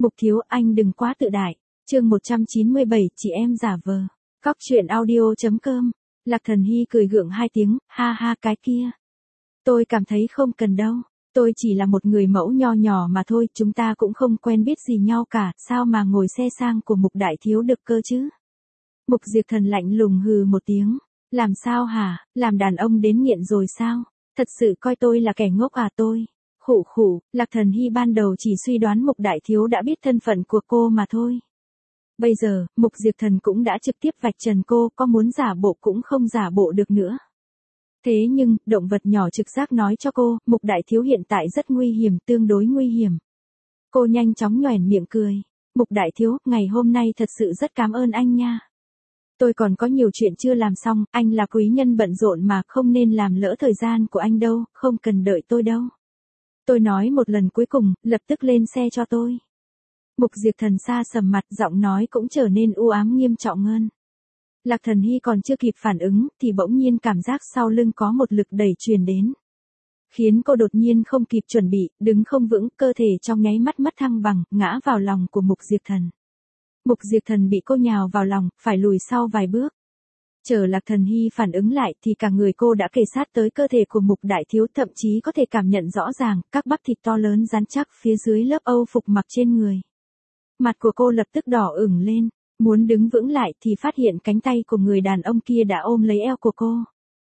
Mục Thiếu, anh đừng quá tự đại. Chương 197, chị em giả vờ. Cóc truyện audio.com. Lạc Thần Hy cười gượng hai tiếng, ha ha cái kia. Tôi cảm thấy không cần đâu. Tôi chỉ là một người mẫu nho nhỏ mà thôi, chúng ta cũng không quen biết gì nhau cả, sao mà ngồi xe sang của Mục Đại Thiếu được cơ chứ? Mục Diệp Thần lạnh lùng hừ một tiếng. Làm sao hả, làm đàn ông đến nghiện rồi sao? Thật sự coi tôi là kẻ ngốc à tôi? Khụ khụ, Lạc Thần Hy ban đầu chỉ suy đoán Mục Đại Thiếu đã biết thân phận của cô mà thôi. Bây giờ, Mục Diệp Thần cũng đã trực tiếp vạch trần cô, có muốn giả bộ cũng không giả bộ được nữa. Thế nhưng, động vật nhỏ trực giác nói cho cô, Mục Đại Thiếu hiện tại rất nguy hiểm, tương đối nguy hiểm. Cô nhanh chóng nhoẻn miệng cười. Mục Đại Thiếu, ngày hôm nay thật sự rất cảm ơn anh nha. Tôi còn có nhiều chuyện chưa làm xong, anh là quý nhân bận rộn mà, không nên làm lỡ thời gian của anh đâu, không cần đợi tôi đâu. Tôi nói một lần cuối cùng, lập tức lên xe cho tôi. Mục Diệp Thần xa sầm mặt, giọng nói cũng trở nên u ám nghiêm trọng hơn. Lạc Thần Hy còn chưa kịp phản ứng, thì bỗng nhiên cảm giác sau lưng có một lực đẩy truyền đến. Khiến cô đột nhiên không kịp chuẩn bị, đứng không vững, cơ thể trong nháy mắt mất thăng bằng, ngã vào lòng của Mục Diệp Thần. Mục Diệp Thần bị cô nhào vào lòng, phải lùi sau vài bước. Chờ Lạc Thần Hy phản ứng lại thì cả người cô đã kề sát tới cơ thể của Mục Đại Thiếu, thậm chí có thể cảm nhận rõ ràng các bắp thịt to lớn rắn chắc phía dưới lớp âu phục mặc trên người. Mặt của cô lập tức đỏ ửng lên, muốn đứng vững lại thì phát hiện cánh tay của người đàn ông kia đã ôm lấy eo của cô.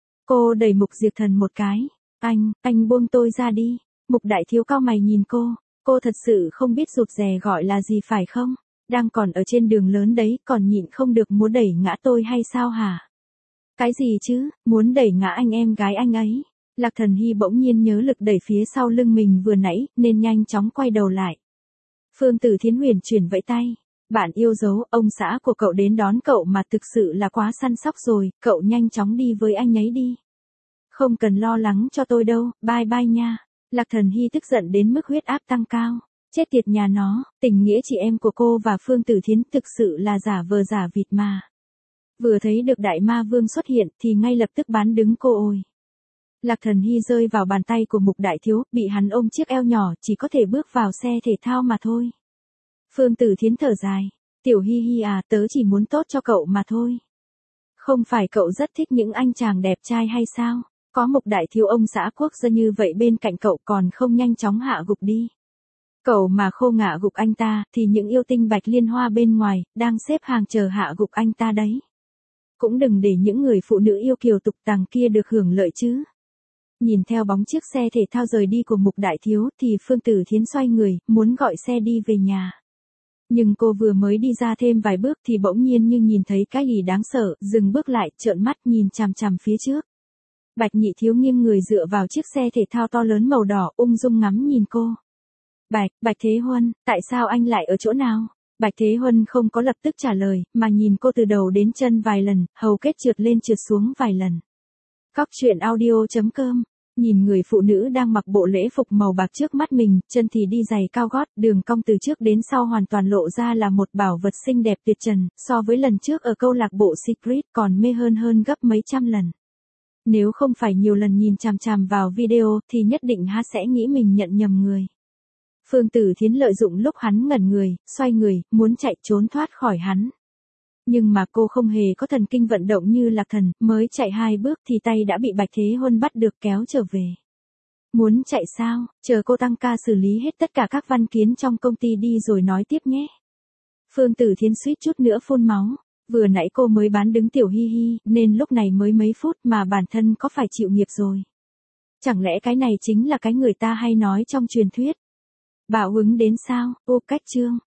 Cô đẩy Mục Diệp Thần một cái, anh buông tôi ra đi. Mục Đại Thiếu cau mày nhìn cô thật sự không biết rụt rè gọi là gì phải không? Đang còn ở trên đường lớn đấy, còn nhịn không được muốn đẩy ngã tôi hay sao hả? Cái gì chứ, muốn đẩy ngã anh em gái anh ấy? Lạc Thần Hy bỗng nhiên nhớ lực đẩy phía sau lưng mình vừa nãy, nên nhanh chóng quay đầu lại. Phương Tử Thiến huyền chuyển vẫy tay. Bạn yêu dấu, ông xã của cậu đến đón cậu mà, thực sự là quá săn sóc rồi, cậu nhanh chóng đi với anh ấy đi. Không cần lo lắng cho tôi đâu, bye bye nha. Lạc Thần Hy tức giận đến mức huyết áp tăng cao. Chết tiệt nhà nó, tình nghĩa chị em của cô và Phương Tử Thiến thực sự là giả vờ giả vịt mà. Vừa thấy được Đại Ma Vương xuất hiện thì ngay lập tức bán đứng cô ôi. Lạc Thần Hy rơi vào bàn tay của Mục Đại Thiếu, bị hắn ôm chiếc eo nhỏ, chỉ có thể bước vào xe thể thao mà thôi. Phương Tử Thiến thở dài. Tiểu Hi Hi à, tớ chỉ muốn tốt cho cậu mà thôi. Không phải cậu rất thích những anh chàng đẹp trai hay sao? Có Mục Đại Thiếu ông xã quốc gia như vậy bên cạnh cậu còn không nhanh chóng hạ gục đi. Cậu mà khô ngã gục anh ta, thì những yêu tinh Bạch Liên Hoa bên ngoài, đang xếp hàng chờ hạ gục anh ta đấy. Cũng đừng để những người phụ nữ yêu kiều tục tằng kia được hưởng lợi chứ. Nhìn theo bóng chiếc xe thể thao rời đi của Mục Đại Thiếu thì Phương Tử Thiến xoay người, muốn gọi xe đi về nhà. Nhưng cô vừa mới đi ra thêm vài bước thì bỗng nhiên như nhìn thấy cái gì đáng sợ, dừng bước lại, trợn mắt nhìn chằm chằm phía trước. Bạch Nhị Thiếu nghiêng người dựa vào chiếc xe thể thao to lớn màu đỏ, ung dung ngắm nhìn cô. Bạch Thế Huân, tại sao anh lại ở chỗ nào? Bạch Thế Huân không có lập tức trả lời, mà nhìn cô từ đầu đến chân vài lần, hầu kết trượt lên trượt xuống vài lần. Cóc truyện audio.com. Nhìn người phụ nữ đang mặc bộ lễ phục màu bạc trước mắt mình, chân thì đi giày cao gót, đường cong từ trước đến sau hoàn toàn lộ ra là một bảo vật xinh đẹp tuyệt trần, so với lần trước ở câu lạc bộ Secret còn mê hơn gấp mấy trăm lần. Nếu không phải nhiều lần nhìn chằm chằm vào video thì nhất định sẽ nghĩ mình nhận nhầm người. Phương Tử Thiến lợi dụng lúc hắn ngẩn người, xoay người, muốn chạy trốn thoát khỏi hắn. Nhưng mà cô không hề có thần kinh vận động như Lạc Thần, mới chạy 2 bước thì tay đã bị Bạch Thế Huân bắt được kéo trở về. Muốn chạy sao, chờ cô tăng ca xử lý hết tất cả các văn kiến trong công ty đi rồi nói tiếp nhé. Phương Tử Thiến suýt chút nữa phun máu. Vừa nãy cô mới bán đứng Tiểu Hi Hi, nên lúc này mới mấy phút mà bản thân có phải chịu nghiệp rồi. Chẳng lẽ cái này chính là cái người ta hay nói trong truyền thuyết? Bạo hứng đến sao, ô cách chương.